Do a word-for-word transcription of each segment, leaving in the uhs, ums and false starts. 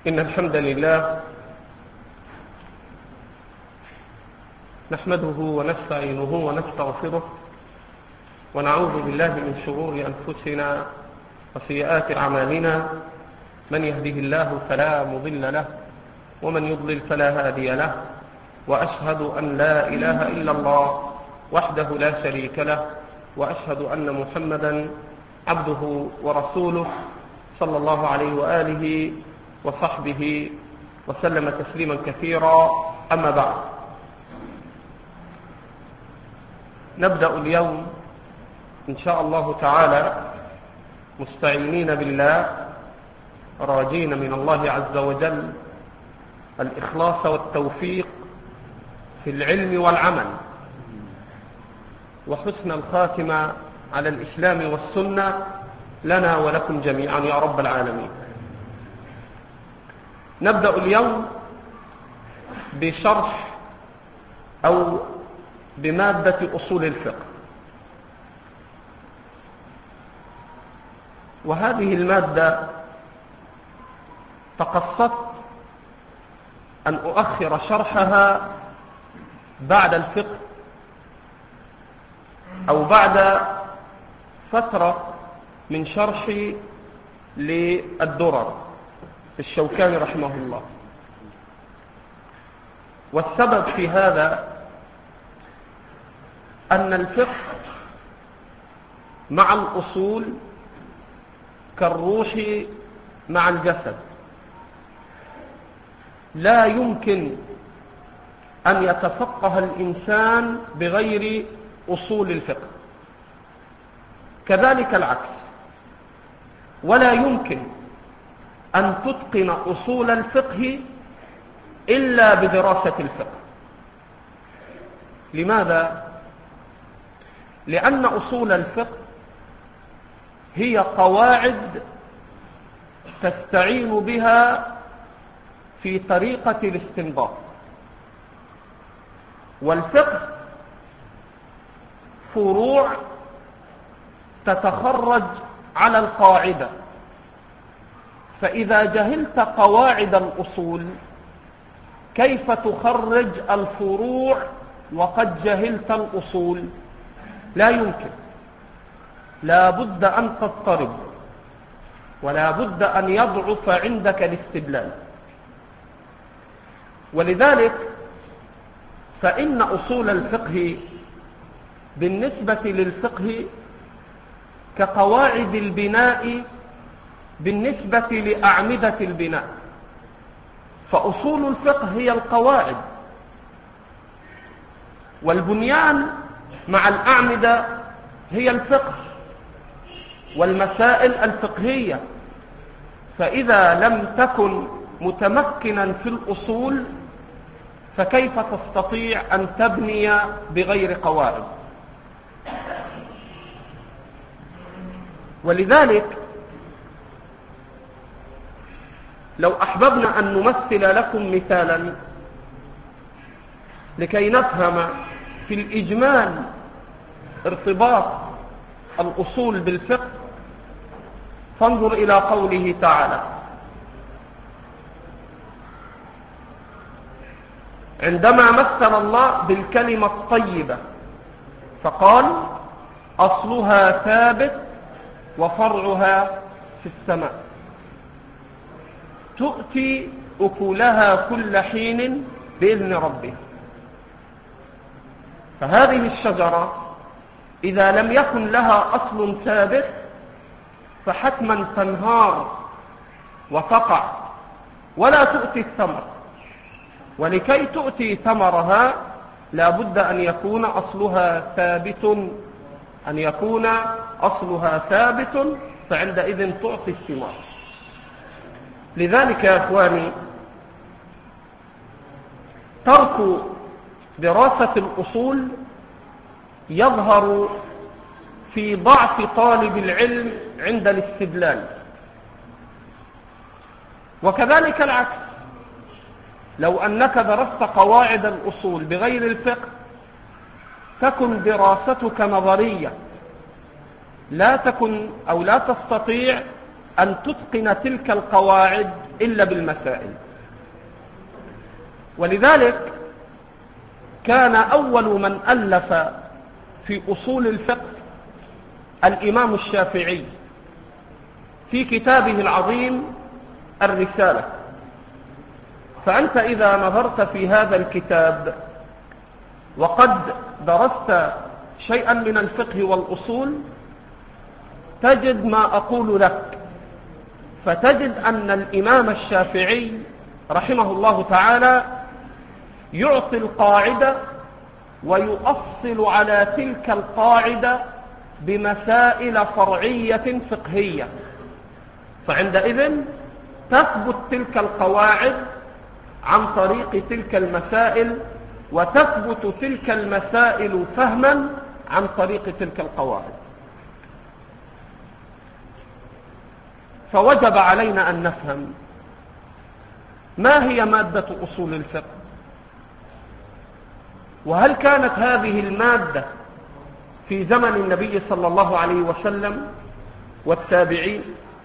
إن الحمد لله نحمده ونستعينه ونستغفره ونعوذ بالله من شرور أنفسنا وسيئات أعمالنا. من يهده الله فلا مضل له ومن يضلل فلا هادي له، وأشهد أن لا إله إلا الله وحده لا شريك له، وأشهد أن محمدا عبده ورسوله صلى الله عليه وآله وصحبه وسلم تسليما كثيرا. أما بعد، نبدأ اليوم إن شاء الله تعالى مستعينين بالله راجين من الله عز وجل الإخلاص والتوفيق في العلم والعمل، وحسن الخاتمة على الإسلام والسنة لنا ولكم جميعا يا رب العالمين. نبدأ اليوم بشرح أو بمادة أصول الفقه، وهذه المادة تقصدت أن أؤخر شرحها بعد الفقه أو بعد فترة من شرحي للدرر الشوكاني رحمه الله. والسبب في هذا أن الفقه مع الأصول كالروح مع الجسد، لا يمكن أن يتفقه الإنسان بغير أصول الفقه، كذلك العكس، ولا يمكن أن تتقن أصول الفقه إلا بدراسة الفقه. لماذا؟ لأن أصول الفقه هي قواعد تستعين بها في طريقة الاستنباط، والفقه فروع تتخرج على القاعدة. فإذا جهلت قواعد الأصول كيف تخرج الفروع وقد جهلت الأصول؟ لا يمكن. لا بد أن تضطرب، ولا بد أن يضعف عندك الاستدلال. ولذلك فإن أصول الفقه بالنسبة للفقه كقواعد البناء بالنسبة لأعمدة البناء، فأصول الفقه هي القواعد، والبنيان مع الأعمدة هي الفقه والمسائل الفقهية. فإذا لم تكن متمكنا في الأصول فكيف تستطيع أن تبني بغير قواعد؟ ولذلك لو أحببنا أن نمثل لكم مثالا لكي نفهم في الإجمال ارتباط الأصول بالفقه، فانظر إلى قوله تعالى: عندما مثل الله بالكلمة الطيبة فقال: أصلها ثابت وفرعها في السماء، تؤتي أكلها كل حين بإذن ربها. فهذه الشجرة إذا لم يكن لها أصل ثابت فحتما تنهار وتقع ولا تؤتي الثمر، ولكي تؤتي ثمرها لا بد أن يكون أصلها ثابت أن يكون أصلها ثابت فعندئذ تعطي الثمار. لذلك يا أخواني ترك دراسة الأصول يظهر في ضعف طالب العلم عند الاستدلال، وكذلك العكس. لو أنك درست قواعد الأصول بغير الفقه تكن دراستك نظرية، لا تكن أو لا تستطيع أن تتقن تلك القواعد إلا بالمسائل. ولذلك كان أول من ألف في أصول الفقه الإمام الشافعي في كتابه العظيم الرسالة. فأنت إذا نظرت في هذا الكتاب وقد درست شيئا من الفقه والأصول تجد ما أقول لك، فتجد أن الإمام الشافعي رحمه الله تعالى يعطي القاعدة ويؤصل على تلك القاعدة بمسائل فرعية فقهية، فعندئذ تثبت تلك القواعد عن طريق تلك المسائل، وتثبت تلك المسائل فهما عن طريق تلك القواعد. فوجب علينا أن نفهم ما هي مادة أصول الفقه، وهل كانت هذه المادة في زمن النبي صلى الله عليه وسلم والتابعين،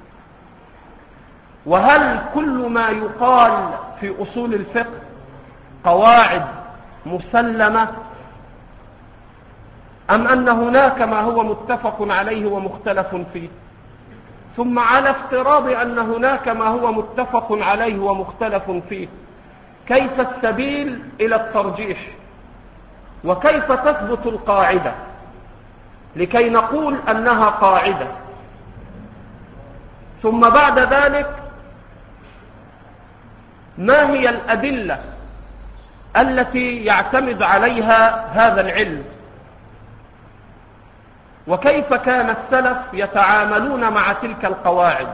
وهل كل ما يقال في أصول الفقه قواعد مسلمة، أم أن هناك ما هو متفق عليه ومختلف فيه؟ ثم على افتراض أن هناك ما هو متفق عليه ومختلف فيه، كيف السبيل إلى الترجيح؟ وكيف تثبت القاعدة لكي نقول أنها قاعدة؟ ثم بعد ذلك ما هي الأدلة التي يعتمد عليها هذا العلم؟ وكيف كان السلف يتعاملون مع تلك القواعد؟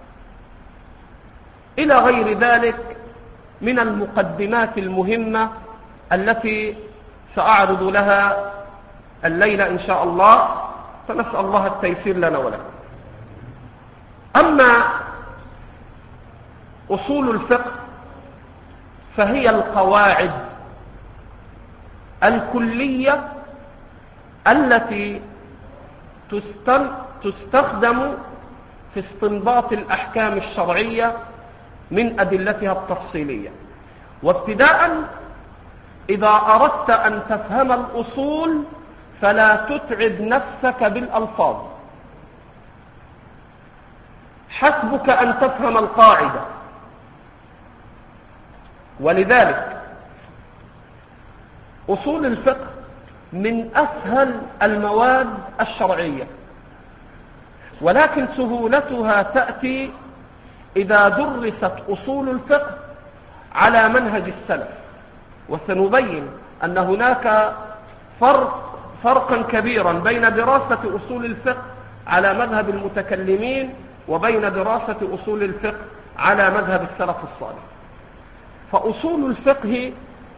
إلى غير ذلك من المقدمات المهمة التي سأعرض لها الليلة إن شاء الله، فنسأل الله التيسير لنا ولكم. أما أصول الفقه فهي القواعد الكلية التي تستخدم في استنباط الأحكام الشرعية من أدلتها التفصيلية. وابتداء إذا أردت أن تفهم الأصول فلا تتعب نفسك بالألفاظ، حسبك أن تفهم القاعدة. ولذلك أصول الفقه من أسهل المواد الشرعية، ولكن سهولتها تأتي إذا درست أصول الفقه على منهج السلف. وسنبين أن هناك فرق فرقا كبيرا بين دراسة أصول الفقه على مذهب المتكلمين وبين دراسة أصول الفقه على مذهب السلف الصالح. فأصول الفقه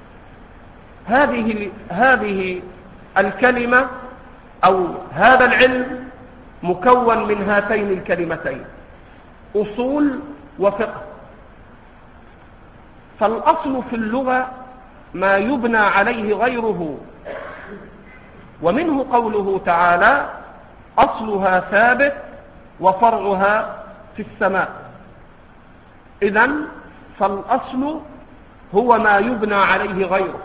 هذه هذه الكلمة أو هذا العلم مكون من هاتين الكلمتين، أصول وفقه. فالأصل في اللغة ما يبنى عليه غيره، ومنه قوله تعالى أصلها ثابت وفرعها في السماء. إذن فالأصل هو ما يبنى عليه غيره.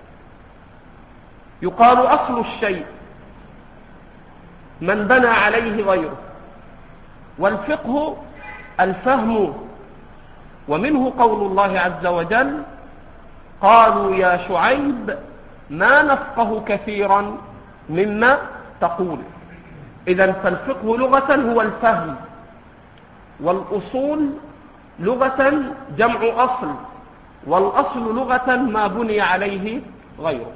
يقال أصل الشيء من بنى عليه غيره. والفقه الفهم، ومنه قول الله عز وجل قالوا يا شعيب ما نفقه كثيرا مما تقول. إذن فالفقه لغة هو الفهم، والأصول لغة جمع أصل، والأصل لغة ما بني عليه غيره.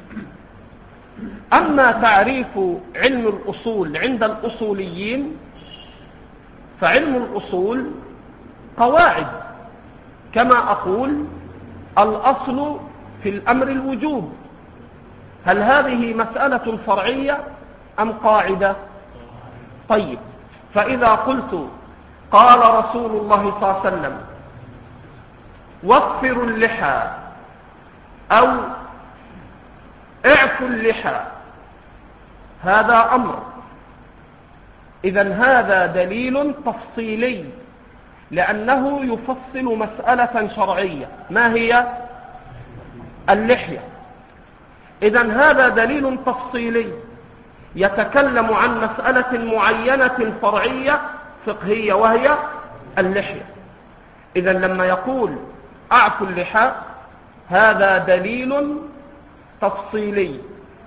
أما تعريف علم الأصول عند الأصوليين فعلم الأصول قواعد، كما أقول الأصل في الأمر الوجوب. هل هذه مسألة فرعية أم قاعدة؟ طيب، فإذا قلت قال رسول الله صلى الله عليه وسلم وفروا اللحى أو اعفوا اللحى، هذا أمر. إذن هذا دليل تفصيلي لأنه يفصل مسألة شرعية. ما هي؟ اللحية. إذن هذا دليل تفصيلي يتكلم عن مسألة معينة فرعية فقهية وهي اللحية. إذن لما يقول أعفوا اللحى هذا دليل تفصيلي.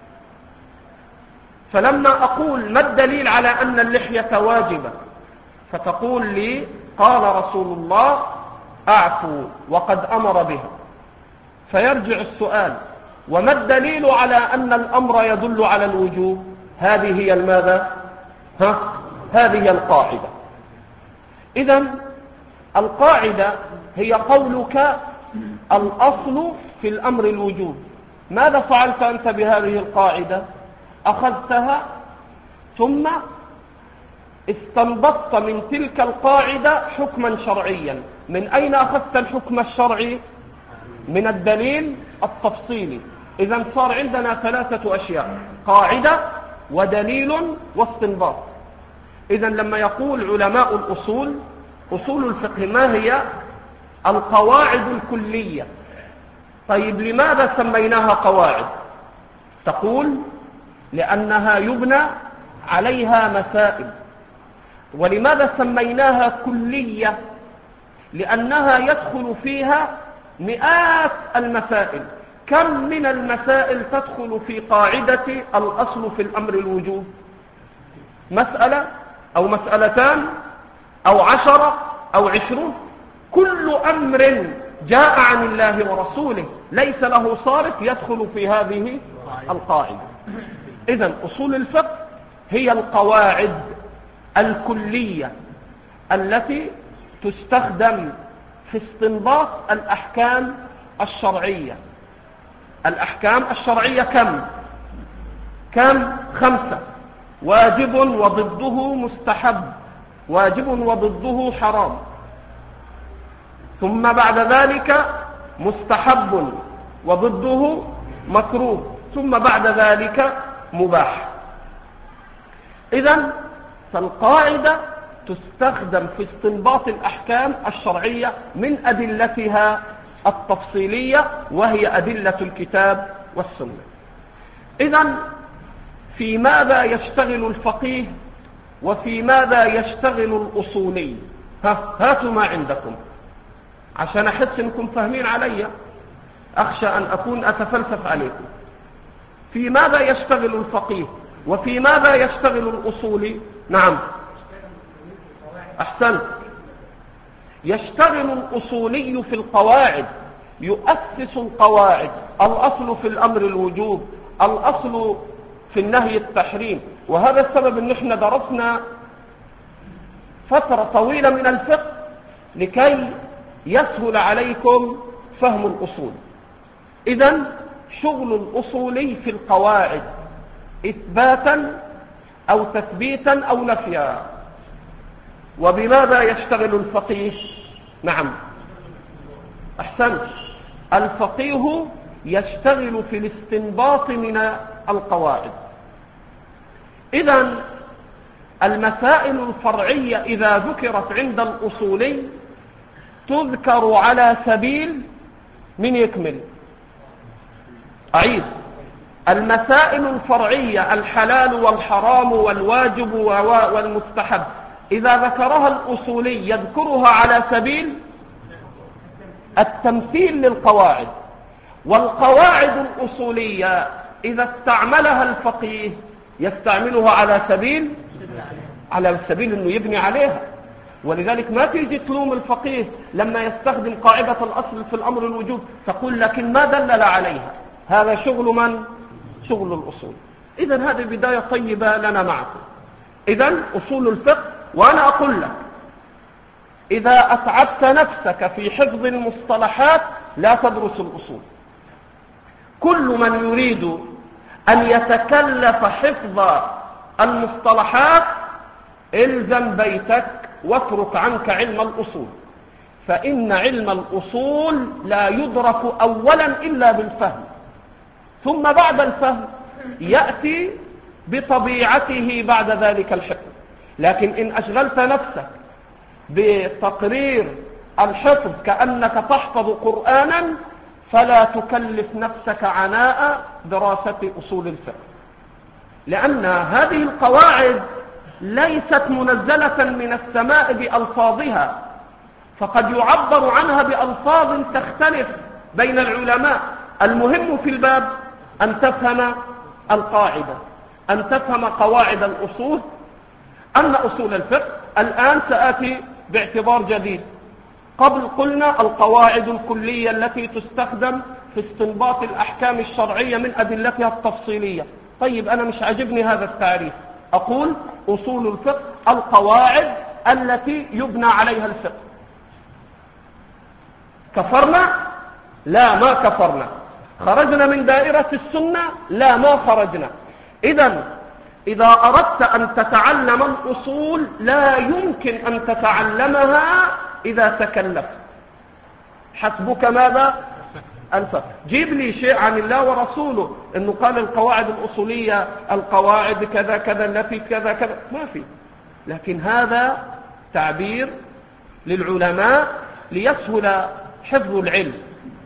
فلما أقول ما الدليل على أن اللحية واجبة فتقول لي قال رسول الله أعفوا وقد أمر بها، فيرجع السؤال وما الدليل على أن الأمر يدل على الوجوب؟ هذه هي الماذا؟ ها؟ هذه هي القاعدة. إذن القاعدة هي قولك الأصل في الأمر الوجوب. ماذا فعلت أنت بهذه القاعدة؟ أخذتها ثم استنبطت من تلك القاعدة حكما شرعيا. من أين أخذت الحكم الشرعي؟ من الدليل التفصيلي. إذن صار عندنا ثلاثة أشياء: قاعدة ودليل واستنباط. إذن لما يقول علماء الأصول أصول الفقه ما هي؟ القواعد الكلية. طيب لماذا سميناها قواعد؟ تقول لأنها يبنى عليها مسائل. ولماذا سميناها كلية؟ لأنها يدخل فيها مئات المسائل. كم من المسائل تدخل في قاعدة الأصل في الأمر الوجوب؟ مسألة أو مسألتان أو عشرة أو عشرون. كل أمر جاء عن الله ورسوله ليس له صارف يدخل في هذه القاعدة. إذن أصول الفقه هي القواعد الكلية التي تستخدم في استنباط الأحكام الشرعية. الأحكام الشرعية كم؟ كم؟ خمسة: واجب وضده مستحب، واجب وضده حرام، ثم بعد ذلك مستحب وضده مكروه، ثم بعد ذلك مباح. إذن فالقاعدة تستخدم في استنباط الأحكام الشرعية من أدلتها التفصيلية وهي أدلة الكتاب والسنة. إذن في ماذا يشتغل الفقيه وفي ماذا يشتغل الأصولي؟ ها هاتوا ما عندكم عشان أحس أنكم فاهمين علي، أخشى أن أكون أتفلسف عليكم. في ماذا يشتغل الفقيه وفي ماذا يشتغل الأصولي؟ نعم أحسنت. يشتغل الأصولي في القواعد، يؤسس القواعد. الأصل في الأمر الوجوب، الأصل في النهي التحريم. وهذا السبب أن احنا درسنا فترة طويلة من الفقه لكي يسهل عليكم فهم الأصول. إذن شغل الأصولي في القواعد إثباتا أو تثبيتا أو نفيا. وبماذا يشتغل الفقيه؟ نعم أحسنت. الفقيه يشتغل في الاستنباط من القواعد. إذن المسائل الفرعية إذا ذكرت عند الأصولي تذكر على سبيل من يكمل أعيد. المسائل الفرعية الحلال والحرام والواجب والمستحب إذا ذكرها الأصولي يذكرها على سبيل التمثيل للقواعد. والقواعد الأصولية إذا استعملها الفقيه يستعملها على سبيل على سبيل أنه يبني عليها. ولذلك ما تيجي تلوم الفقيه لما يستخدم قاعدة الأصل في الأمر الوجوب، تقول لكن ما دلل عليها. هذا شغل من؟ شغل الأصول. إذن هذه بداية طيبة لنا معكم. إذن أصول الفقه. وأنا أقول لك إذا أتعبت نفسك في حفظ المصطلحات لا تدرس الأصول. كل من يريد أن يتكلف حفظ المصطلحات الزم بيتك واترك عنك علم الأصول، فإن علم الأصول لا يدرك أولا إلا بالفهم، ثم بعد الفهم يأتي بطبيعته بعد ذلك الحفظ. لكن إن أشغلت نفسك بتقرير الحفظ كأنك تحفظ قرآنا، فلا تكلف نفسك عناء دراسة أصول الفقه، لأن هذه القواعد ليست منزلة من السماء بألفاظها، فقد يعبر عنها بألفاظ تختلف بين العلماء. المهم في الباب أن تفهم القاعدة، أن تفهم قواعد الأصول، أن أصول الفقه. الآن سآتي باعتبار جديد. قبل قلنا القواعد الكلية التي تستخدم في استنباط الأحكام الشرعية من أدلتها التفصيلية. طيب أنا مش عاجبني هذا التعريف، أقول أصول الفقه القواعد التي يبنى عليها الفقه. كفرنا؟ لا، ما كفرنا. خرجنا من دائرة السنة؟ لا، ما خرجنا. إذن إذا أردت أن تتعلم الأصول لا يمكن أن تتعلمها إذا تكلفت. حسبك ماذا؟ الفقه. جيب لي شيء عن الله ورسوله إنه قال القواعد الأصولية القواعد كذا كذا التي كذا كذا، ما في. لكن هذا تعبير للعلماء ليسهل حفظ العلم،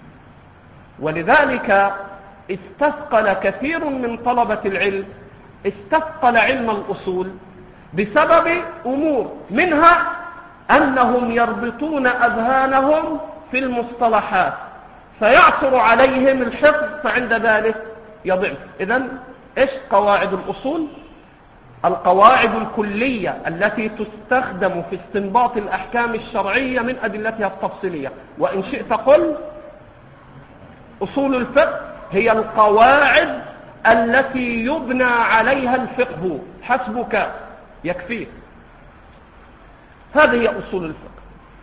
ولذلك استثقل كثير من طلبة العلم استثقل علم الأصول بسبب أمور، منها أنهم يربطون أذهانهم في المصطلحات فيعثر عليهم الحفظ، فعند ذلك يضعف. إذن إيش قواعد الأصول؟ القواعد الكلية التي تستخدم في استنباط الأحكام الشرعية من أدلتها التفصيلية. وإن شئت قل أصول الفقه هي القواعد التي يبنى عليها الفقه. حسبك، يكفيك. هذه هي أصول الفقه.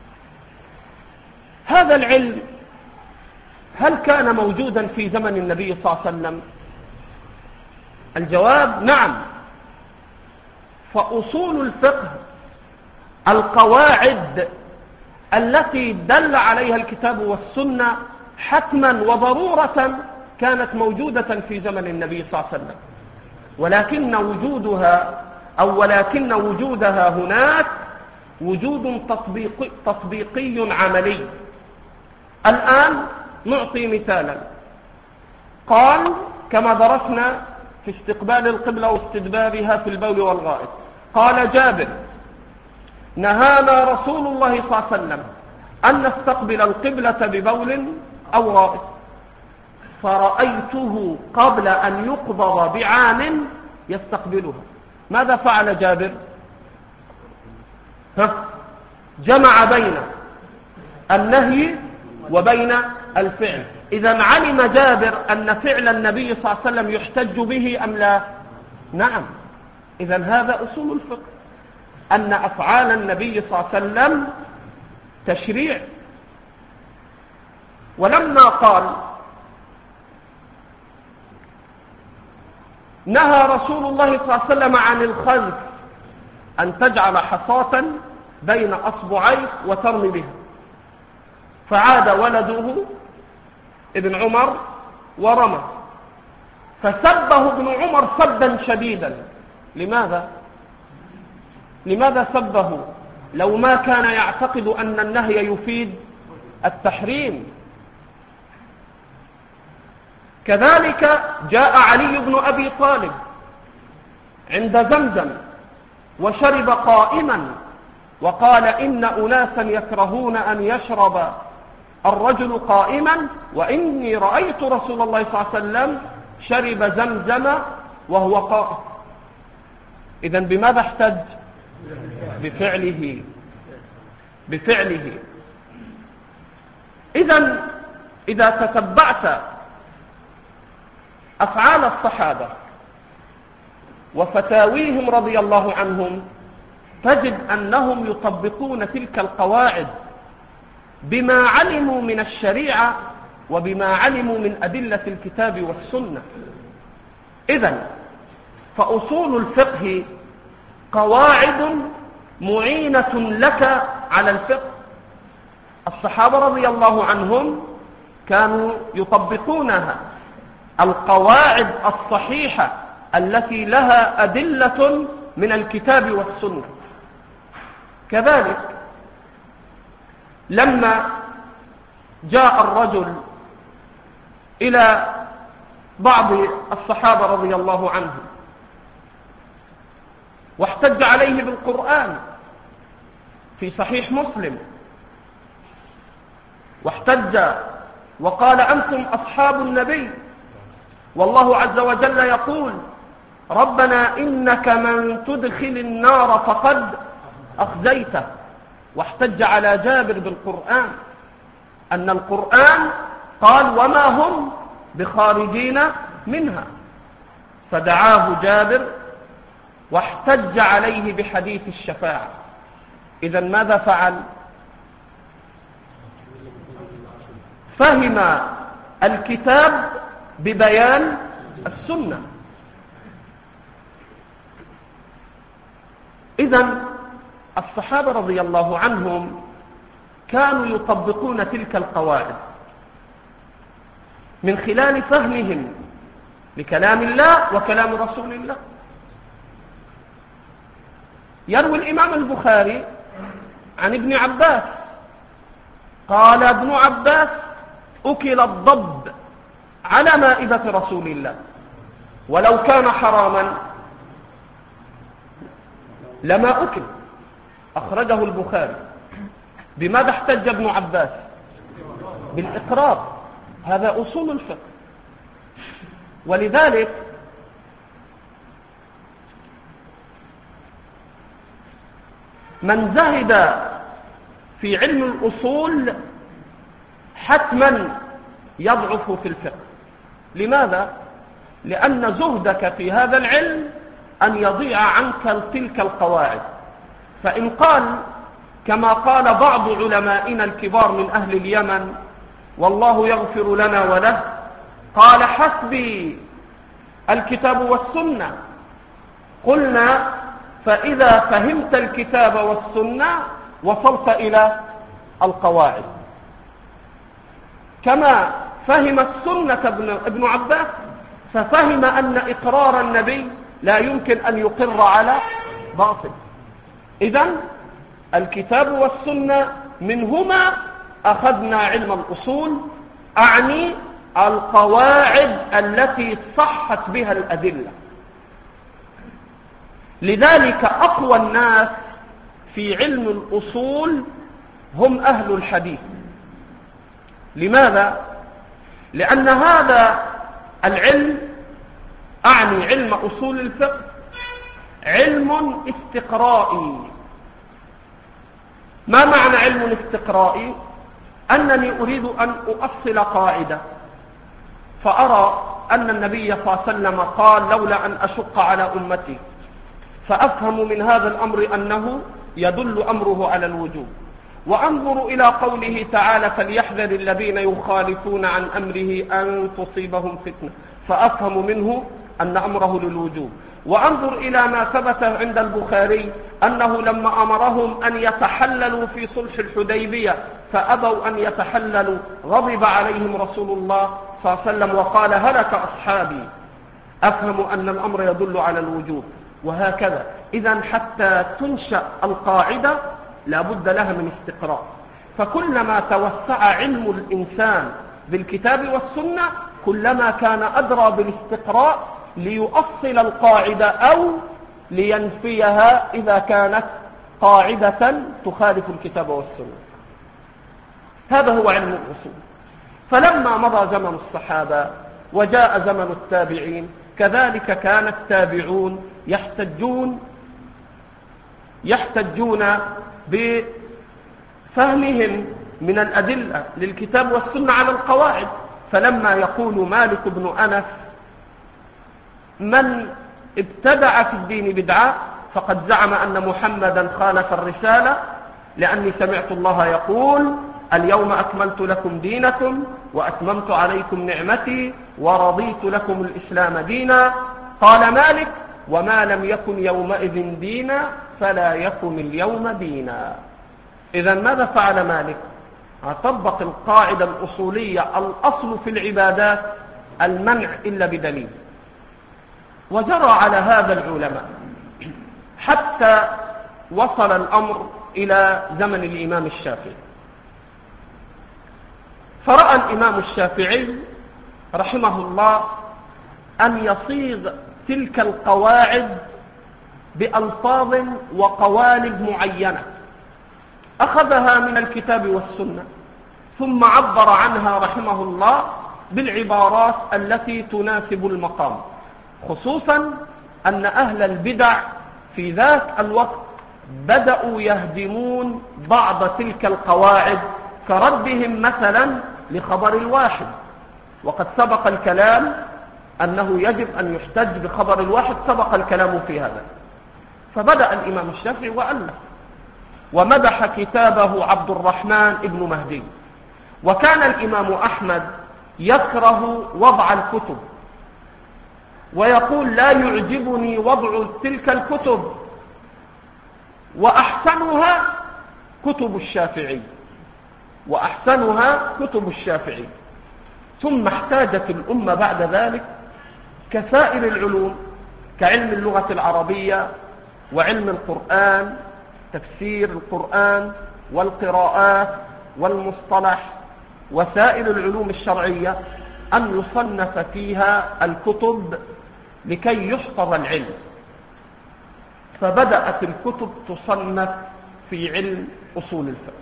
هذا العلم هل كان موجودا في زمن النبي صلى الله عليه وسلم؟ الجواب نعم. فأصول الفقه القواعد التي دل عليها الكتاب والسنة حتما وضرورة كانت موجودة في زمن النبي صلى الله عليه وسلم، ولكن وجودها أو ولكن وجودها هناك وجود تطبيقي, تطبيقي عملي. الآن نعطي مثالا. قال كما درسنا في استقبال القبلة واستدبارها في البول والغائط، قال جابر نهانا رسول الله صلى الله عليه وسلم أن نستقبل القبلة ببول أو غائط، فرأيته قبل أن يقبض بعام يستقبلها. ماذا فعل جابر؟ ها؟ جمع بين النهي وبين الفعل. إذا علم جابر أن فعل النبي صلى الله عليه وسلم يحتج به أم لا؟ نعم. إذا هذا أصول الفقه، أن أفعال النبي صلى الله عليه وسلم تشريع. ولما قال نهى رسول الله صلى الله عليه وسلم عن الخلف أن تجعل حصاة بين أصبعيك وترمي بها، فعاد ولده ابن عمر ورمى، فسبه ابن عمر سبا شديدا. لماذا؟ لماذا سبه لو ما كان يعتقد أن النهي يفيد التحريم؟ كذلك جاء علي بن أبي طالب عند زمزم وشرب قائما، وقال إن أناسا يكرهون أن يشرب الرجل قائما، وإني رأيت رسول الله صلى الله عليه وسلم شرب زمزم وهو قائم. إذن بماذا احتج؟ بفعله بفعله إذن إذا تتبعت أفعال الصحابة وفتاويهم رضي الله عنهم تجد أنهم يطبقون تلك القواعد بما علموا من الشريعة وبما علموا من أدلة الكتاب والسنة. إذن فأصول الفقه قواعد معينة لك على الفقه. الصحابة رضي الله عنهم كانوا يطبقونها، القواعد الصحيحة التي لها أدلة من الكتاب والسنة. كذلك لما جاء الرجل إلى بعض الصحابة رضي الله عنهم واحتج عليه بالقرآن في صحيح مسلم، واحتج وقال أنتم أصحاب النبي، والله عز وجل يقول ربنا إنك من تدخل النار فقد أخزيته، واحتج على جابر بالقرآن أن القرآن قال وما هم بخارجين منها، فدعاه جابر واحتج عليه بحديث الشفاعة. إذن ماذا فعل؟ فهم الكتاب ببيان السنة. إذن الصحابة رضي الله عنهم كانوا يطبقون تلك القواعد من خلال فهمهم لكلام الله وكلام رسول الله. يروي الإمام البخاري عن ابن عباس قال ابن عباس أكل الضب على مائدة رسول الله ولو كان حراما لما أكل. أخرجه البخاري. بماذا احتج ابن عباس؟ بالإقرار. هذا أصول الفقه. ولذلك من زهد في علم الأصول حتما يضعف في الفقه. لماذا؟ لأن زهدك في هذا العلم أن يضيع عنك تلك القواعد. فإن قال كما قال بعض علمائنا الكبار من أهل اليمن والله يغفر لنا وله، قال حسبي الكتاب والسنة، قلنا فإذا فهمت الكتاب والسنة وصلت إلى القواعد. كما فهم السنة ابن عباس ففهم أن إقرار النبي لا يمكن أن يقر على باطل. إذن الكتاب والسنة منهما أخذنا علم الأصول، أعني القواعد التي صحت بها الأدلة. لذلك أقوى الناس في علم الأصول هم أهل الحديث. لماذا؟ لأن هذا العلم، أعني علم أصول الفقه، علم استقرائي. ما معنى علم استقرائي؟ أنني أريد أن أؤصل قاعدة فأرى أن النبي صلى الله عليه وسلم قال لولا أن أشق على أمتي، فأفهم من هذا الأمر أنه يدل أمره على الوجوب، وأنظر إلى قوله تعالى فليحذر الذين يخالفون عن أمره أن تصيبهم فتنة، فأفهم منه أن أمره للوجوب، وأنظر إلى ما ثبت عند البخاري أنه لما أمرهم أن يتحللوا في صلح الحديبية فأبوا أن يتحللوا غضب عليهم رسول الله صلى الله عليه وسلم وقال هلك أصحابي، أفهم أن الأمر يدل على الوجوب. وهكذا. إذن حتى تنشأ القاعدة لا بد لها من استقراء. فكلما توسع علم الإنسان بالكتاب والسنة كلما كان أدرى بالاستقراء ليؤصل القاعدة أو لينفيها إذا كانت قاعدة تخالف الكتاب والسنة. هذا هو علم الأصول. فلما مضى زمن الصحابة وجاء زمن التابعين كذلك كان التابعون يحتجون يحتجون بفهمهم من الأدلة للكتاب والسنة على القواعد. فلما يقول مالك بن أنس من ابتدع في الدين بدعة فقد زعم أن محمدا خالف الرسالة، لأني سمعت الله يقول اليوم أكملت لكم دينكم وأتممت عليكم نعمتي ورضيت لكم الإسلام دينا. قال مالك وما لم يكن يومئذ دينا فلا يكن اليوم دينا. إذن ماذا فعل مالك؟ طبق القاعدة الأصولية الأصل في العبادات المنع إلا بدليل، وجرى على هذا العلماء حتى وصل الأمر إلى زمن الإمام الشافعي. فرأى الإمام الشافعي رحمه الله أن يصيغ تلك القواعد بألفاظ وقوالب معينة أخذها من الكتاب والسنة، ثم عبر عنها رحمه الله بالعبارات التي تناسب المقام، خصوصا أن أهل البدع في ذاك الوقت بدأوا يهدمون بعض تلك القواعد كردهم مثلا لخبر الواحد، وقد سبق الكلام أنه يجب أن يحتج بخبر الواحد، سبق الكلام في هذا. فبدأ الإمام الشافعي وألف ومدح كتابه عبد الرحمن ابن مهدي. وكان الإمام أحمد يكره وضع الكتب ويقول لا يعجبني وضع تلك الكتب وأحسنها كتب الشافعي وأحسنها كتب الشافعي. ثم احتاجت الأمة بعد ذلك كسائر العلوم كعلم اللغة العربية وعلم القرآن، تفسير القرآن والقراءات والمصطلح وسائر العلوم الشرعية، أن يصنف فيها الكتب لكي يحفظ العلم. فبدأت الكتب تصنف في علم أصول الفقه.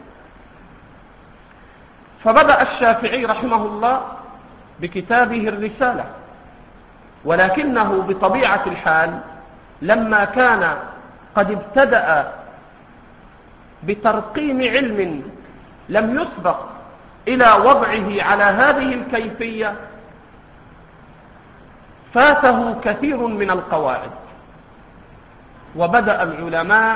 فبدأ الشافعي رحمه الله بكتابه الرسالة، ولكنه بطبيعة الحال لما كان قد ابتدأ بترقيم علم لم يسبق إلى وضعه على هذه الكيفية فاته كثير من القواعد. وبدأ العلماء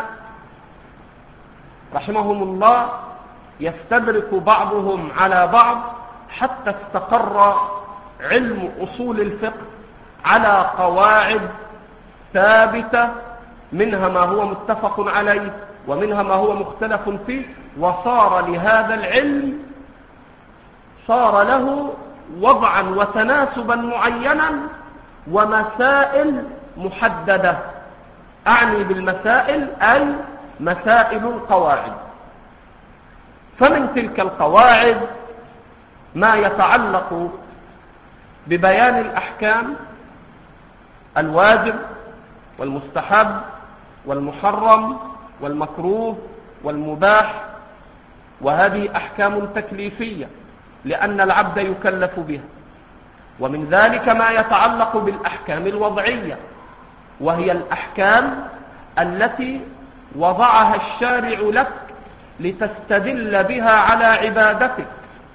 رحمهم الله يستدرك بعضهم على بعض حتى استقر علم أصول الفقه على قواعد ثابتة، منها ما هو متفق عليه ومنها ما هو مختلف فيه، وصار لهذا العلم صار له وضعا وتناسبا معينا ومسائل محددة. أعني بالمسائل أي مسائل القواعد. فمن تلك القواعد ما يتعلق ببيان الأحكام، الواجب والمستحب والمحرم والمكروه والمباح، وهذه أحكام تكليفية لأن العبد يكلف بها. ومن ذلك ما يتعلق بالأحكام الوضعية، وهي الأحكام التي وضعها الشارع لك لتستدل بها على عبادتك،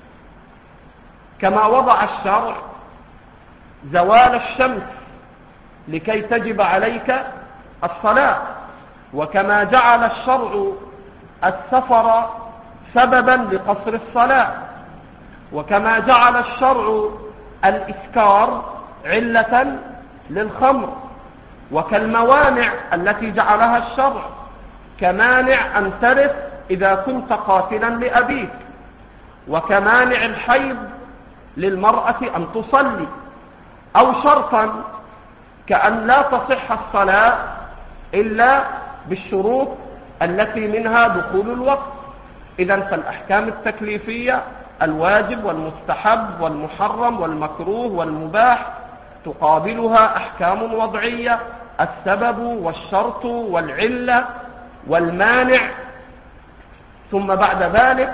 كما وضع الشرع زوال الشمس لكي تجب عليك الصلاة، وكما جعل الشرع السفر سببا لقصر الصلاة، وكما جعل الشرع الإسكار علة للخمر، وكالموانع التي جعلها الشرع كمانع أن ترث إذا كنت قاتلا لأبيك، وكمانع الحيض للمرأة أن تصلي، أو شرطا كأن لا تصح الصلاة إلا بالشروط التي منها دخول الوقت. إذن فالأحكام التكليفية الواجب والمستحب والمحرم والمكروه والمباح تقابلها أحكام وضعية، السبب والشرط والعلة والمانع. ثم بعد ذلك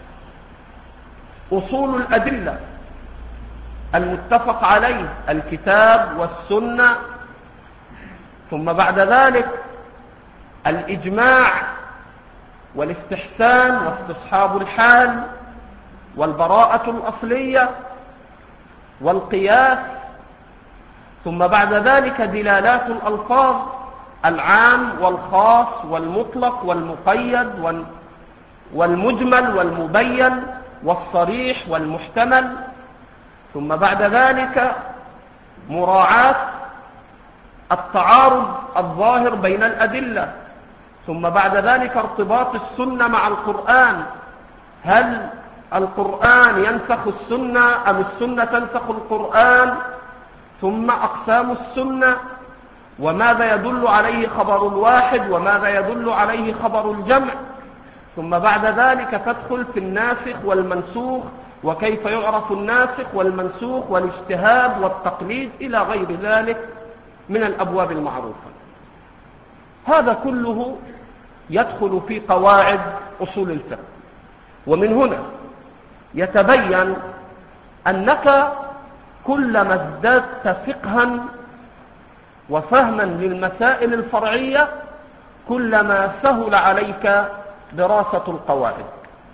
أصول الأدلة المتفق عليه الكتاب والسنة. ثم بعد ذلك الإجماع والاستحسان واستصحاب الحال والبراءة الأصلية والقياس. ثم بعد ذلك دلالات الألفاظ، العام والخاص والمطلق والمقيد والمجمل والمبين والصريح والمحتمل. ثم بعد ذلك مراعاة التعارض الظاهر بين الأدلة. ثم بعد ذلك ارتباط السنة مع القرآن، هل القرآن ينسخ السنة أم السنة تنسخ القرآن؟ ثم أقسام السنة، وماذا يدل عليه خبر الواحد وماذا يدل عليه خبر الجمع. ثم بعد ذلك تدخل في الناسخ والمنسوخ وكيف يعرف الناسخ والمنسوخ والاجتهاد والتقليد إلى غير ذلك من الأبواب المعروفة. هذا كله يدخل في قواعد أصول الفقه. ومن هنا يتبين أنك كلما ازددت فقها وفهما للمسائل الفرعية كلما سهل عليك دراسة القواعد.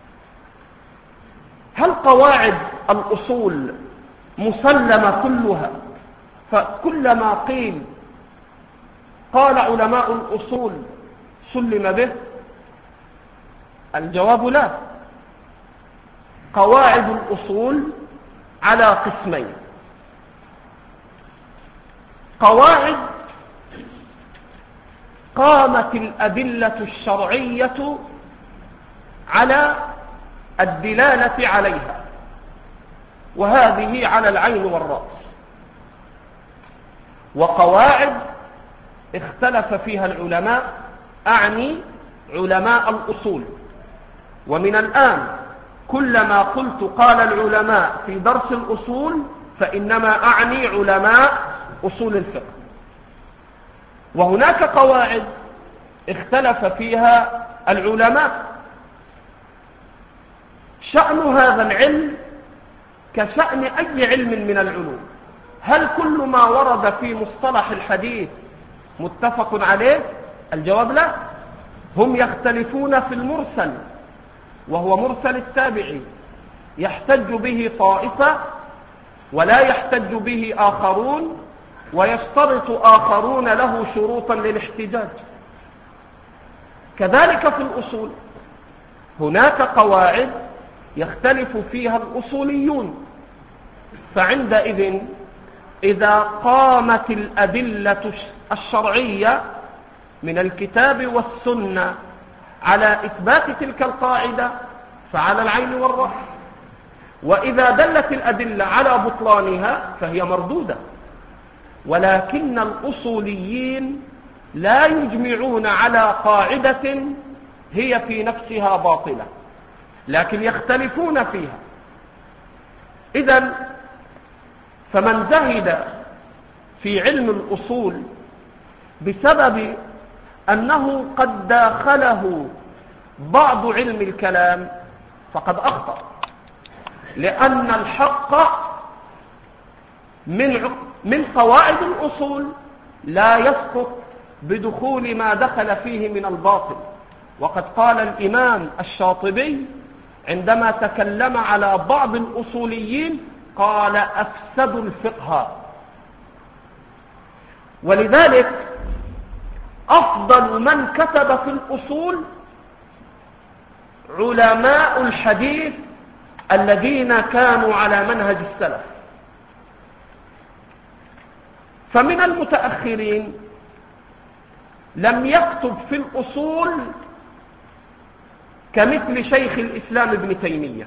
هل قواعد الأصول مسلمة كلها؟ فكلما قيل قال علماء الأصول سلم به؟ الجواب لا. قواعد الأصول على قسمين: قواعد قامت الأدلة الشرعية على الدلالة عليها، وهذه على العين والرأس، وقواعد اختلف فيها العلماء، أعني علماء الأصول. ومن الآن كلما قلت قال العلماء في درس الأصول فإنما أعني علماء أصول الفقه. وهناك قواعد اختلف فيها العلماء. شأن هذا العلم كشأن أي علم من العلوم. هل كل ما ورد في مصطلح الحديث متفق عليه؟ الجواب لا. هم يختلفون في المرسل، وهو مرسل التابعي، يحتج به طائفة ولا يحتج به آخرون، ويشترط آخرون له شروطا للاحتجاج. كذلك في الأصول هناك قواعد يختلف فيها الأصوليون، فعندئذ إذا قامت الأدلة الشرعية من الكتاب والسنة على إثبات تلك القاعدة فعلى العين والرأس، وإذا دلت الأدلة على بطلانها فهي مردودة. ولكن الأصوليين لا يجمعون على قاعدة هي في نفسها باطلة، لكن يختلفون فيها. إذن فمن زهد في علم الأصول بسبب أنه قد داخله بعض علم الكلام فقد أخطأ، لأن الحق من من قواعد الأصول لا يسقط بدخول ما دخل فيه من الباطل. وقد قال الإمام الشاطبي عندما تكلم على بعض الأصوليين قال أفسدوا الفقه. ولذلك أفضل من كتب في الأصول علماء الحديث الذين كانوا على منهج السلف. فمن المتأخرين لم يكتب في الأصول كمثل شيخ الإسلام ابن تيمية.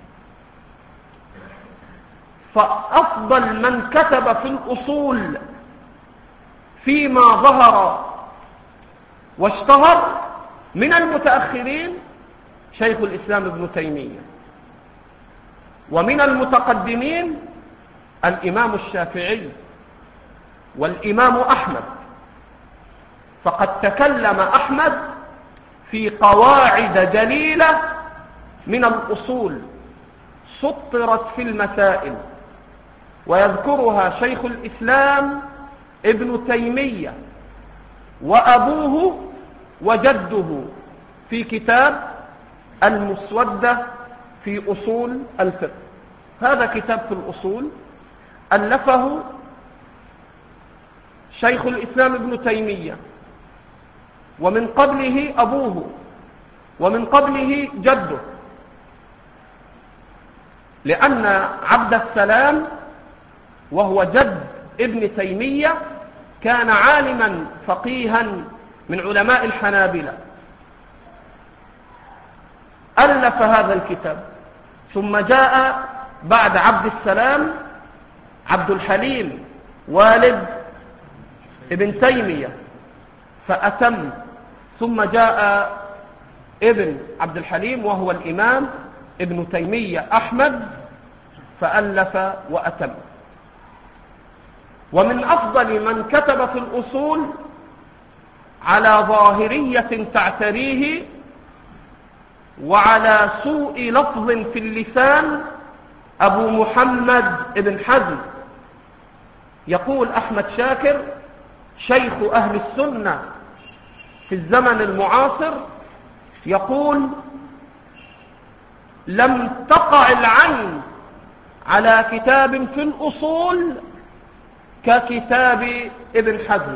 فأفضل من كتب في الأصول فيما ظهر واشتهر من المتأخرين شيخ الإسلام ابن تيمية، ومن المتقدمين الإمام الشافعي والإمام أحمد. فقد تكلم أحمد في قواعد جليلة من الأصول سطرت في المسائل، ويذكرها شيخ الإسلام ابن تيمية وأبوه وجده في كتاب المسودة في أصول الفقه. هذا كتاب في الأصول ألفه شيخ الإسلام ابن تيمية، ومن قبله أبوه، ومن قبله جده، لأن عبد السلام وهو جد ابن تيمية كان عالما فقيها من علماء الحنابلة، ألف هذا الكتاب. ثم جاء بعد عبد السلام عبد الحليم والد ابن تيمية فأتم، ثم جاء ابن عبد الحليم وهو الإمام ابن تيمية أحمد فألف وأتم. ومن أفضل من كتب في الأصول على ظاهرية تعتريه وعلى سوء لفظ في اللسان أبو محمد ابن حزم. يقول أحمد شاكر شيخ أهل السنة في الزمن المعاصر، يقول: لم تقع العين على كتاب في الأصول ككتاب ابن حزم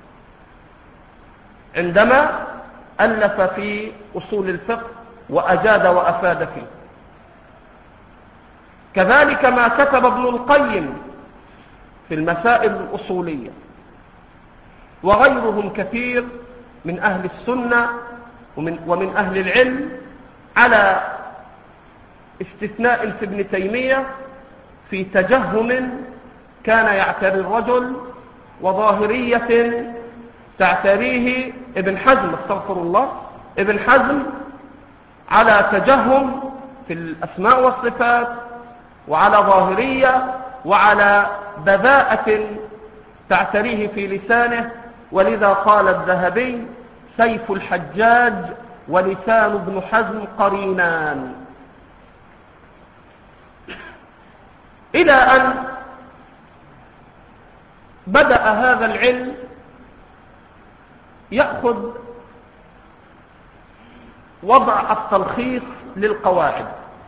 عندما ألف في أصول الفقه وأجاد وأفاد فيه. كذلك ما كتب ابن القيم في المسائل الأصولية، وغيرهم كثير من أهل السنة ومن, ومن أهل العلم، على استثناء في ابن تيمية في تجهم كان يعتري الرجل وظاهرية تعتريه ابن حزم، استغفر الله، ابن حزم على تجهم في الأسماء والصفات، وعلى ظاهرية، وعلى بذاءة تعتريه في لسانه. ولذا قال الذهبي: سيف الحجاج ولسان ابن حزم قرينان. إلى أن بدأ هذا العلم يأخذ وضع التلخيص للقواعد،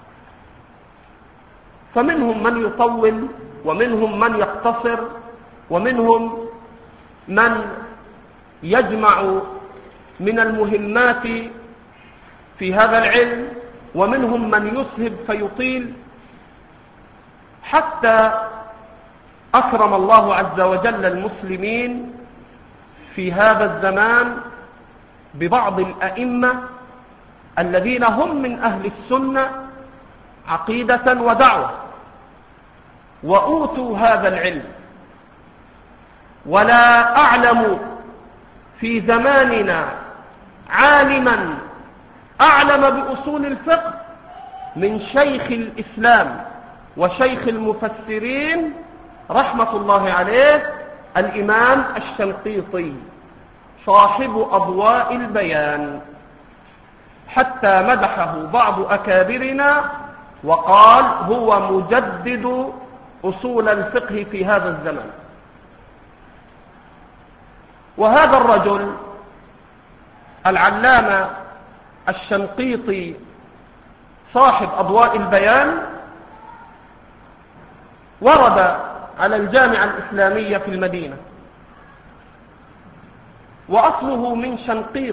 فمنهم من يطول ومنهم من يقتصر ومنهم من يجمع من المهمات في هذا العلم ومنهم من يسهب فيطيل، حتى أكرم الله عز وجل المسلمين في هذا الزمان ببعض الأئمة الذين هم من أهل السنة عقيدة ودعوة، وأوتوا هذا العلم. ولا أعلم في زماننا عالما أعلم بأصول الفقه من شيخ الإسلام وشيخ المفسرين رحمة الله عليه الإمام الشنقيطي صاحب أضواء البيان، حتى مدحه بعض أكابرنا وقال: هو مجدد أصول الفقه في هذا الزمن. وهذا الرجل العلامة الشنقيطي صاحب أضواء البيان ورد على الجامعة الإسلامية في المدينة، وأصله من شنقيط،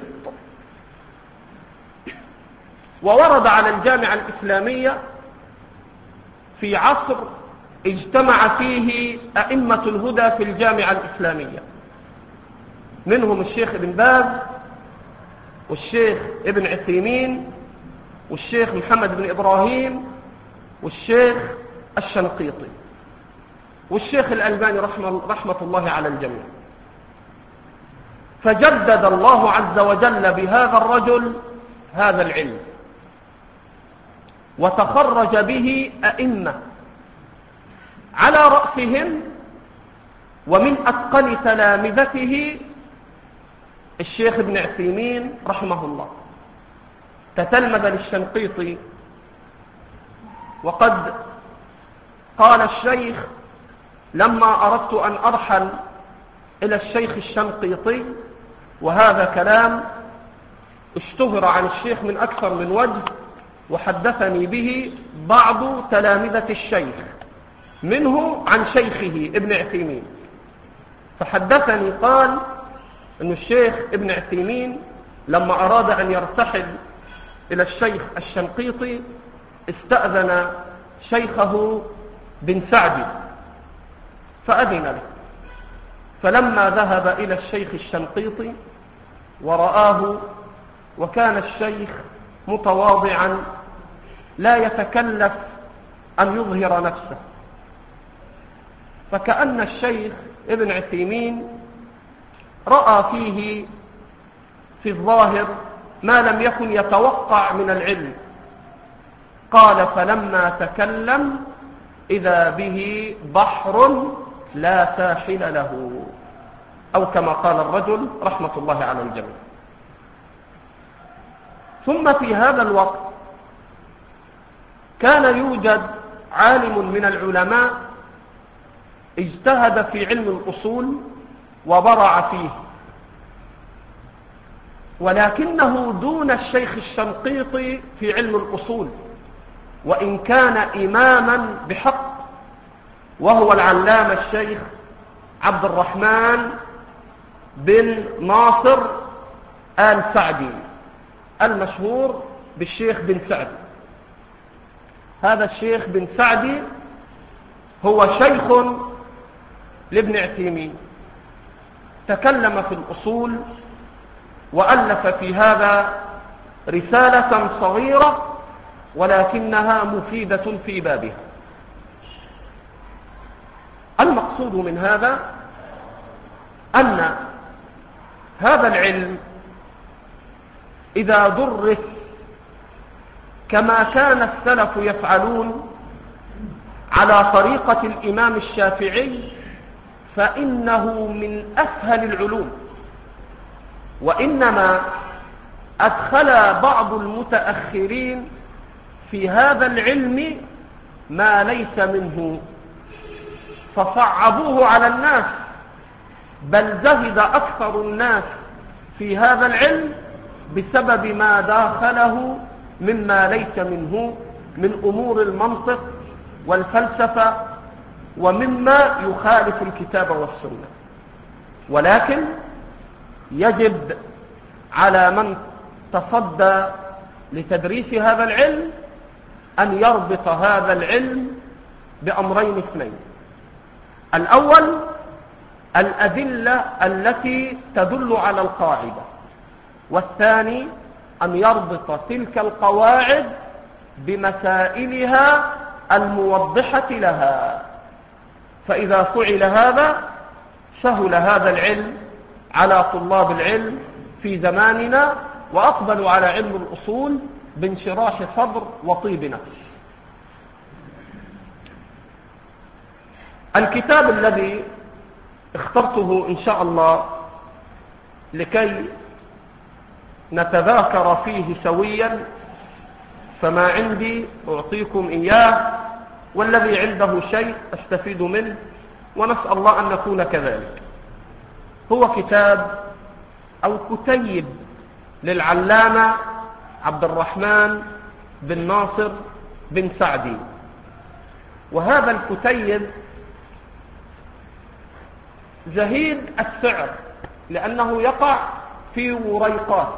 وورد على الجامعة الإسلامية في عصر اجتمع فيه أئمة الهدى في الجامعة الإسلامية، منهم الشيخ ابن باز والشيخ ابن عثيمين والشيخ محمد بن إبراهيم والشيخ الشنقيطي والشيخ الألباني رحمة, رحمة الله على الجميع. فجدد الله عز وجل بهذا الرجل هذا العلم، وتخرج به أئمة على رأسهم ومن أتقن تلامذته الشيخ ابن عثيمين رحمه الله، تتلمذ للشنقيطي. وقد قال الشيخ: لما أردت أن أرحل إلى الشيخ الشنقيطي، وهذا كلام اشتهر عن الشيخ من أكثر من وجه، وحدثني به بعض تلامذة الشيخ منه عن شيخه ابن عثيمين، فحدثني قال أن الشيخ ابن عثيمين لما أراد أن يرتحل إلى الشيخ الشنقيطي استأذن شيخه بن سعد فأذن له، فلما ذهب إلى الشيخ الشنقيطي ورآه وكان الشيخ متواضعا لا يتكلف أن يظهر نفسه، فكأن الشيخ ابن عثيمين رأى فيه في الظاهر ما لم يكن يتوقع من العلم. قال: فلما تكلم إذا به بحر لا ساحل له، أو كما قال الرجل رحمة الله على الجميع. ثم في هذا الوقت كان يوجد عالم من العلماء اجتهد في علم الأصول وبرع فيه، ولكنه دون الشيخ الشنقيطي في علم الأصول، وإن كان إماما بحق، وهو العلامة الشيخ عبد الرحمن بن ناصر آل سعدي المشهور بالشيخ بن سعدي. هذا الشيخ بن سعدي هو شيخ لابن عثيمين، تكلم في الأصول وألف في هذا رسالة صغيرة ولكنها مفيدة في بابها. المقصود من هذا أن هذا العلم إذا درس كما كان السلف يفعلون على طريقة الإمام الشافعي فإنه من أسهل العلوم، وإنما أدخل بعض المتأخرين في هذا العلم ما ليس منه فصعبوه على الناس، بل زهد أكثر الناس في هذا العلم بسبب ما داخله مما ليس منه من أمور المنطق والفلسفة ومما يخالف الكتاب والسنة. ولكن يجب على من تصدى لتدريس هذا العلم أن يربط هذا العلم بأمرين اثنين: الأول الأدلة التي تدل على القاعدة، والثاني أن يربط تلك القواعد بمسائلها الموضحة لها. فإذا فعل هذا سهل هذا العلم على طلاب العلم في زماننا، وأقبلوا على علم الأصول بانشراح صدر وطيب نفس. الكتاب الذي اخترته إن شاء الله لكي نتذاكر فيه سويا، فما عندي أعطيكم إياه، والذي عنده شيء أستفيد منه، ونسأل الله أن نكون كذلك. هو كتاب أو كتيب للعلامة عبد الرحمن بن ناصر بن سعدي. وهذا الكتيب زهيد السعر لأنه يقع في وريقات،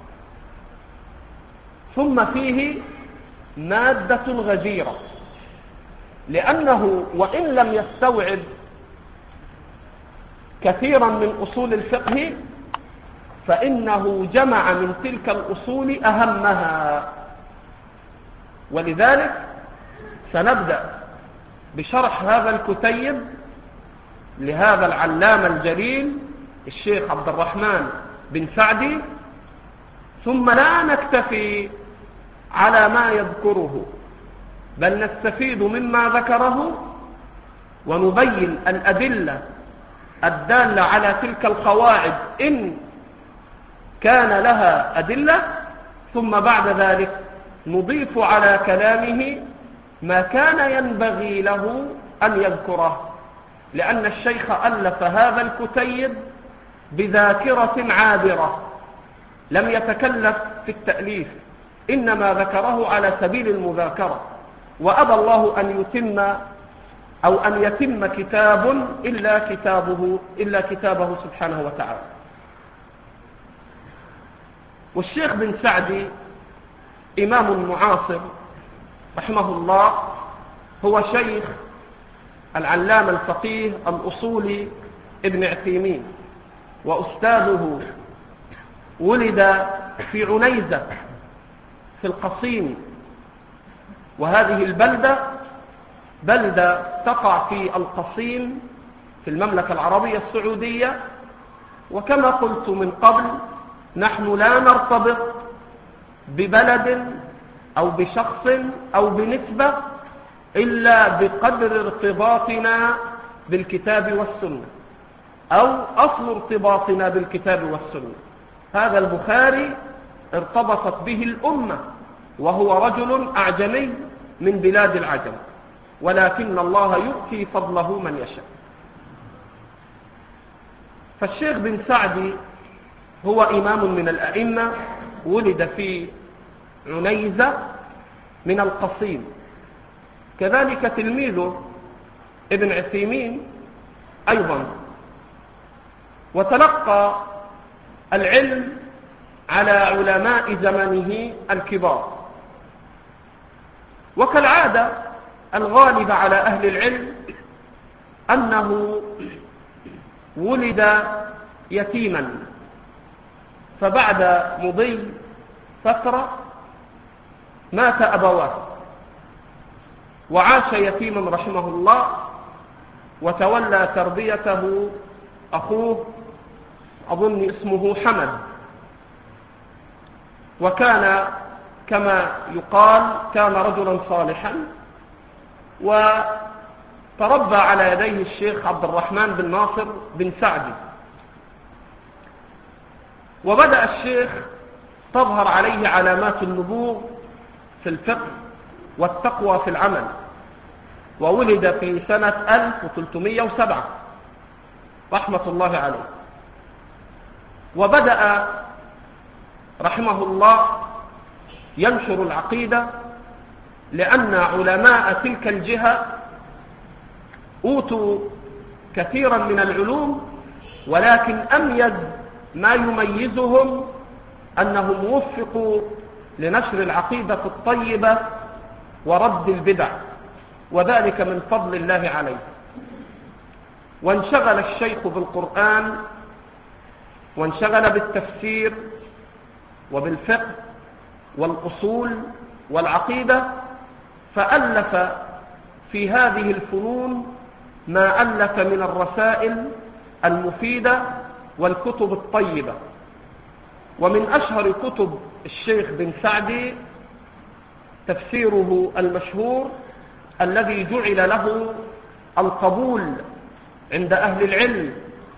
ثم فيه مادة غزيرة، لأنه وإن لم يستوعب كثيرا من أصول الفقه فإنه جمع من تلك الأصول أهمها. ولذلك سنبدأ بشرح هذا الكتيب لهذا العلامة الجليل الشيخ عبد الرحمن بن سعدي، ثم لا نكتفي على ما يذكره، بل نستفيد مما ذكره ونبين الأدلة الدالة على تلك القواعد إن كان لها أدلة، ثم بعد ذلك نضيف على كلامه ما كان ينبغي له أن يذكره، لأن الشيخ ألف هذا الكتيب بذاكرة عابرة، لم يتكلف في التأليف، إنما ذكره على سبيل المذاكرة، وأبى الله أن يتم أو أن يتم كتاب إلا كتابه إلا كتابه سبحانه وتعالى. والشيخ بن سعدي إمام معاصر رحمه الله، هو شيخ العلامة الفقيه الأصولي ابن عثيمين، وأستاذه ولد في عنيزة في القصيم، وهذه البلدة بلدة تقع في القصيم في المملكة العربية السعودية. وكما قلت من قبل نحن لا نرتبط ببلد أو بشخص أو بنسبة، إلا بقدر ارتباطنا بالكتاب والسنة، أو أصل ارتباطنا بالكتاب والسنة. هذا البخاري ارتبطت به الأمة، وهو رجل أعجمي من بلاد العجم، ولكن الله يؤتي فضله من يشاء. فالشيخ بن سعدي هو إمام من الأئمة، ولد في عنيزة من القصيم، كذلك تلميذه ابن عثيمين أيضا، وتلقى العلم على علماء زمنه الكبار. وكالعادة الغالب على أهل العلم أنه ولد يتيما، فبعد مضي فترة مات أبواه، وعاش يتيما رحمه الله، وتولى تربيته أخوه أظن اسمه حمد، وكان كما يقال كان رجلا صالحا، وتربى على يديه الشيخ عبد الرحمن بن ناصر بن سعدي. وبدأ الشيخ تظهر عليه علامات النبوغ في الفقه والتقوى في العمل، وولد في سنة ألف وثلاثمائة وسبعة رحمة الله عليه. وبدأ رحمه الله ينشر العقيدة، لأن علماء تلك الجهة أوتوا كثيرا من العلوم، ولكن أميز ما يميزهم أنهم وفقوا لنشر العقيدة الطيبة ورد البدع، وذلك من فضل الله عليه. وانشغل الشيخ بالقرآن، وانشغل بالتفسير وبالفقه والأصول والعقيدة، فألف في هذه الفنون ما ألف من الرسائل المفيدة والكتب الطيبة. ومن أشهر كتب الشيخ بن سعدي تفسيره المشهور الذي جعل له القبول عند أهل العلم،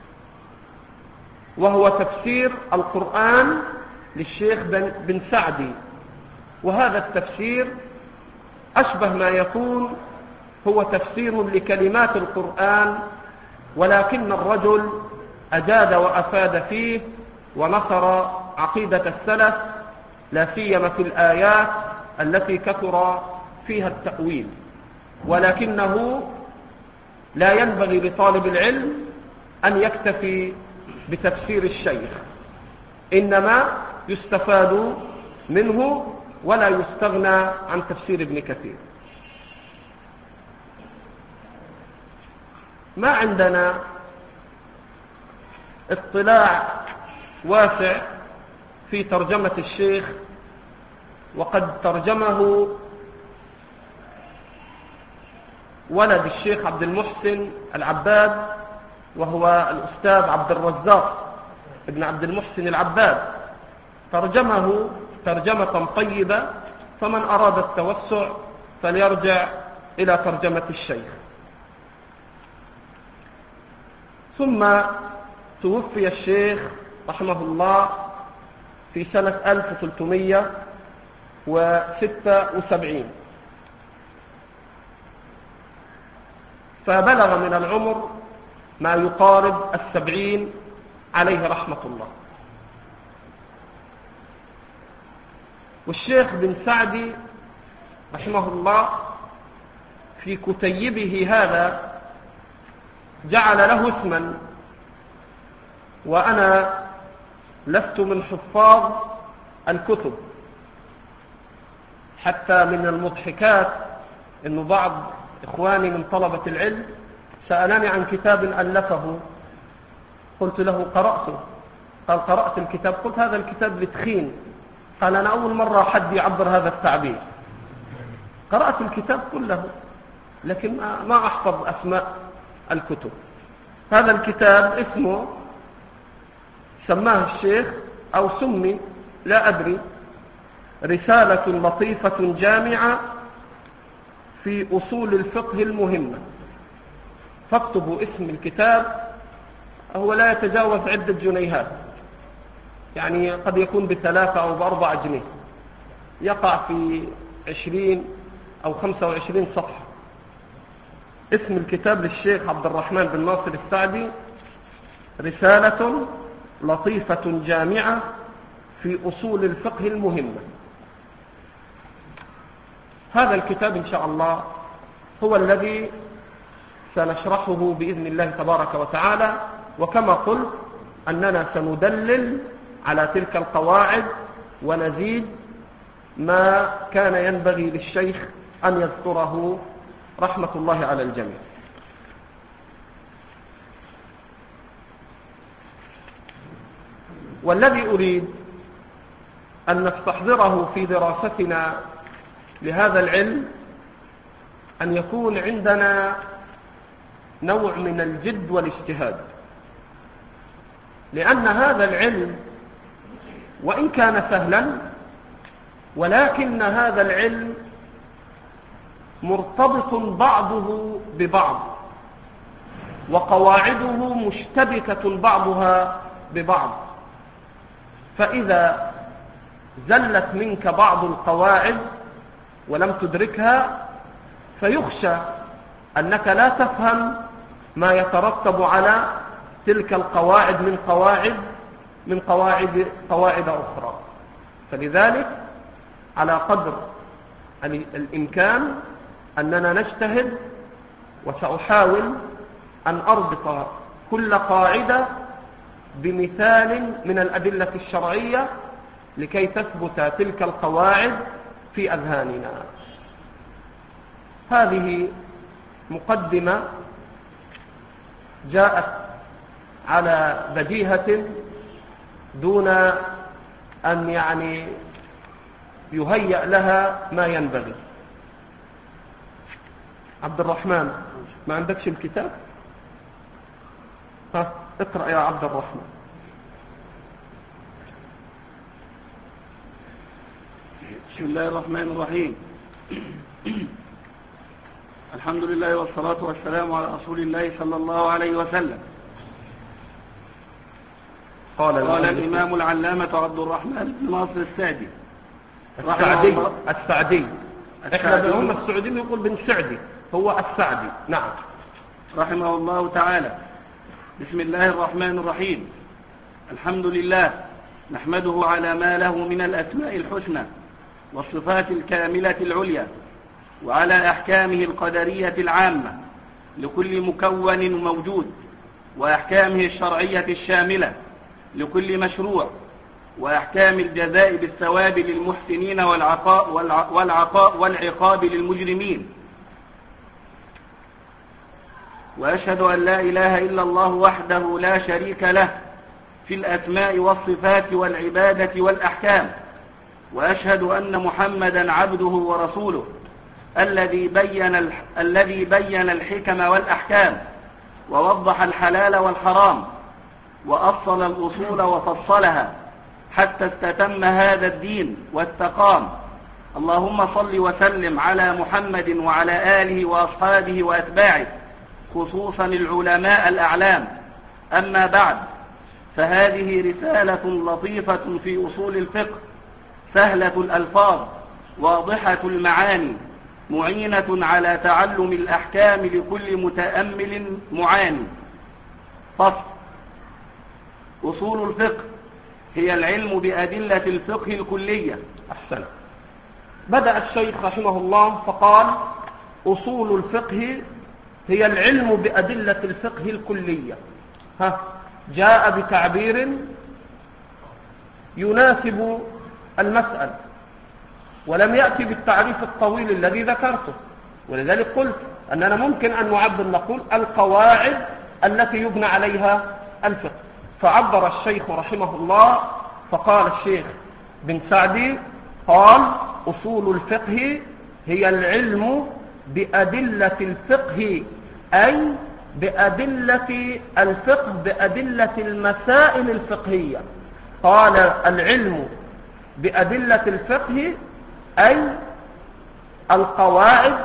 وهو تفسير القرآن للشيخ بن سعدي. وهذا التفسير أشبه ما يكون هو تفسير لكلمات القرآن، ولكن الرجل أجاد وأفاد فيه ونصر عقيدة السلف، لا سيما في الآيات التي كثر فيها التأويل. ولكنه لا ينبغي لطالب العلم أن يكتفي بتفسير الشيخ، إنما يستفاد منه ولا يستغنى عن تفسير ابن كثير. ما عندنا اطلاع واسع في ترجمة الشيخ، وقد ترجمه ولد الشيخ عبد المحسن العباد، وهو الأستاذ عبد الرزاق ابن عبد المحسن العباد، ترجمه ترجمة طيبة، فمن أراد التوسع فليرجع إلى ترجمة الشيخ. ثم توفي الشيخ رحمه الله في سنة ألف وثلاثمائة وستة وسبعين، فبلغ من العمر ما يقارب السبعين عليه رحمة الله. والشيخ بن سعدي رحمه الله في كتيبه هذا جعل له اسما، وأنا لست من حفاظ الكتب، حتى من المضحكات أن بعض إخواني من طلبة العلم سألني عن كتاب ألفه، قلت له قرأته، قال قرأت الكتاب، قلت هذا الكتاب لتخين، قال أنا أول مرة حد يعبر هذا التعبير. قرأت الكتاب كله لكن ما أحفظ أسماء الكتب. هذا الكتاب اسمه سماه الشيخ أو سمي لا أدري، رسالة لطيفة جامعة في أصول الفقه المهمة. فاكتبوا اسم الكتاب، هو لا يتجاوز عدة جنيهات، يعني قد يكون بثلاثة أو بأربعة جنيه، يقع في عشرين أو خمسة وعشرين صفحة. اسم الكتاب للشيخ عبد الرحمن بن ناصر السعدي، رسالة لطيفة جامعة في أصول الفقه المهمة. هذا الكتاب إن شاء الله هو الذي سنشرحه بإذن الله تبارك وتعالى، وكما قلت أننا سندلل على تلك القواعد ونزيد ما كان ينبغي للشيخ أن يذكره رحمة الله على الجميع. والذي أريد أن نستحضره في دراستنا لهذا العلم أن يكون عندنا نوع من الجد والاجتهاد، لأن هذا العلم وإن كان سهلا، ولكن هذا العلم مرتبط بعضه ببعض، وقواعده مشتبكة بعضها ببعض، فإذا زلت منك بعض القواعد ولم تدركها فيخشى أنك لا تفهم ما يترتب على تلك القواعد من قواعد من قواعد قواعد أخرى. فلذلك على قدر الإمكان أننا نجتهد، وسأحاول أن أربط كل قاعدة بمثال من الأدلة الشرعية لكي تثبت تلك القواعد في أذهاننا. هذه مقدمة جاءت على بديهة دون أن يعني يهيأ لها ما ينبغي. عبد الرحمن، ما عندكش الكتاب؟ ها، اقرأ يا عبد الرحمن. بسم الله الرحمن الرحيم. الحمد لله والصلاة والسلام على رسول الله صلى الله عليه وسلم. قال, قال الإمام العلامة عبد الرحمن بن ناصر السعدي السعدي السعدي احنا بنقول السعودي يقول بن سعدي، هو السعدي. نعم. رحمه الله تعالى. بسم الله الرحمن الرحيم. الحمد لله نحمده على ما له من الأسماء الحسنى والصفات الكاملة العليا، وعلى أحكامه القدرية العامة لكل مكون موجود، وأحكامه الشرعية الشاملة لكل مشروع، وأحكام الجزاء بالثواب للمحسنين والعقاء والعقاء والعقاب للمجرمين. وأشهد أن لا إله إلا الله وحده لا شريك له في الأسماء والصفات والعبادة والأحكام. وأشهد أن محمدا عبده ورسوله الذي بين الذي بين الحكم والأحكام، ووضح الحلال والحرام، وأصل الأصول وفصلها حتى استتم هذا الدين واستقام. اللهم صل وسلم على محمد وعلى آله وأصحابه وأتباعه، خصوصا العلماء الأعلام. أما بعد، فهذه رسالة لطيفة في أصول الفقه، سهلة الألفاظ واضحة المعاني، معينة على تعلم الأحكام لكل متأمل معاني. فصل. أصول الفقه هي العلم بأدلة الفقه الكلية. أحسن. بدأ الشيخ رحمه الله فقال: أصول الفقه هي العلم بأدلة الفقه الكلية. ها، جاء بتعبير يناسب المسألة، ولم يأتي بالتعريف الطويل الذي ذكرته، ولذلك قلت أننا ممكن أن نعبر نقول القواعد التي يبنى عليها الفقه. فعبر الشيخ رحمه الله فقال الشيخ بن سعدي قال: أصول الفقه هي العلم بأدلة الفقه، أي بأدلة الفقه، بأدلة المسائل الفقهية. قال: العلم بأدلة الفقه أي القواعد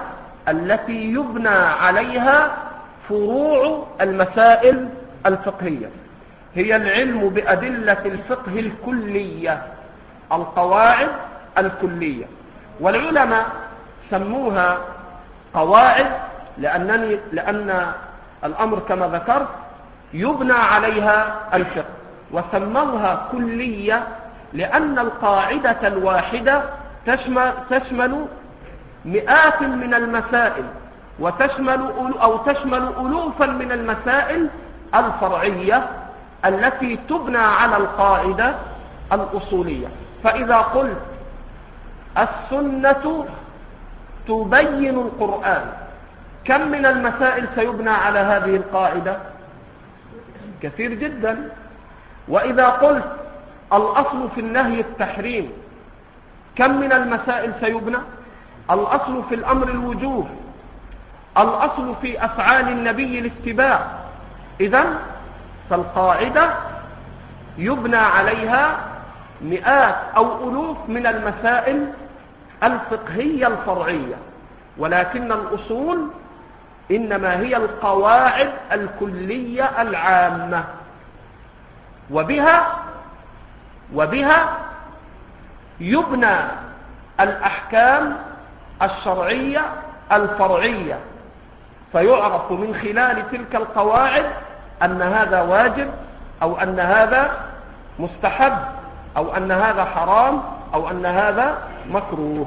التي يبنى عليها فروع المسائل الفقهية. هي العلم بأدلة الفقه الكلية، القواعد الكلية. والعلماء سموها قواعد لأنني لأن الأمر كما ذكرت يبنى عليها الفقه، وسموها كلية لأن القاعدة الواحدة تشمل, تشمل مئات من المسائل، وتشمل أو تشمل ألوفا من المسائل الفرعية التي تبنى على القاعدة الأصولية. فإذا قلت السنة تبين القرآن، كم من المسائل سيبنى على هذه القاعدة؟ كثير جدا. وإذا قلت الأصل في النهي التحريم، كم من المسائل سيبنى؟ الأصل في الأمر الوجوب، الأصل في أفعال النبي الاتباع. إذن فالقاعدة يبنى عليها مئات أو ألوف من المسائل الفقهية الفرعية، ولكن الأصول إنما هي القواعد الكلية العامة، وبها وبها يبنى الأحكام الشرعية الفرعية، فيعرف من خلال تلك القواعد أن هذا واجب، أو أن هذا مستحب، أو أن هذا حرام، أو أن هذا مكروه.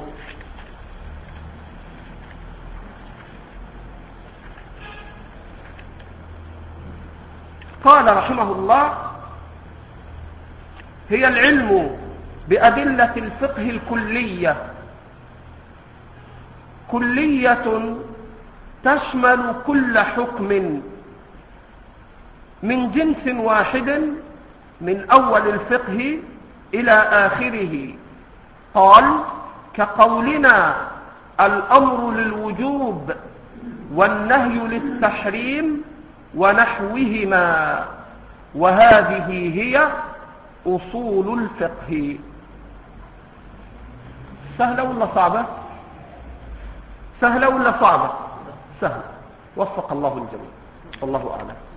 قال رحمه الله: هي العلم بأدلة الفقه الكلية، كلية تشمل كل حكم من جنس واحد من أول الفقه إلى آخره. قال: كقولنا الأمر للوجوب والنهي للتحريم ونحوهما، وهذه هي أصول الفقه. سهلة ولا صعبة؟ سهلة ولا صعبة؟ سهلة. وفق الله الجميع، والله أعلم.